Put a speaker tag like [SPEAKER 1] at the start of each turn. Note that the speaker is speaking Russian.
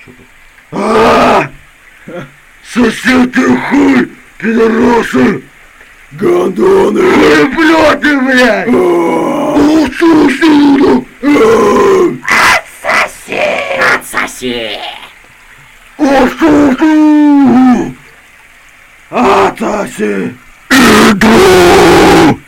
[SPEAKER 1] А! Сосед ты хуй, пидоросы!
[SPEAKER 2] Гондоны!
[SPEAKER 1] Хуеплёты, блядь!
[SPEAKER 2] Отсоси!
[SPEAKER 1] Отсоси!
[SPEAKER 2] Иду!